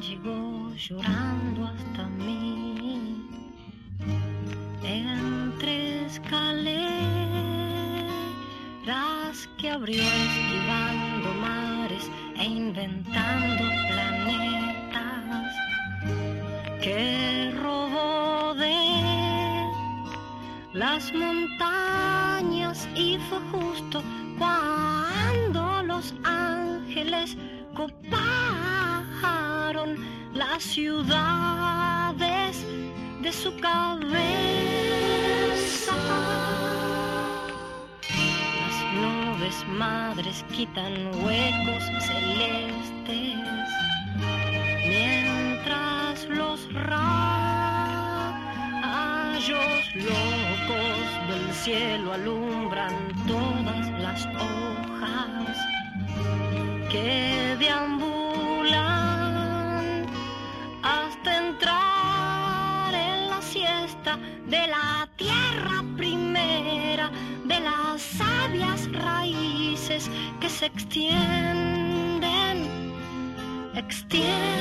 llegó llorando hasta mí, entre escaleras que abrió esquivando mares e inventando planetas, que robó de las montañas y fue justo cuando los ángeles coparon las ciudades de su cabeza. Las nubes madres quitan huecos celestes, mientras los rayos locos del cielo alumbran todas las hojas que deambulan hasta entrar en la siesta de la tierra primera, de las sabias raíces que se extienden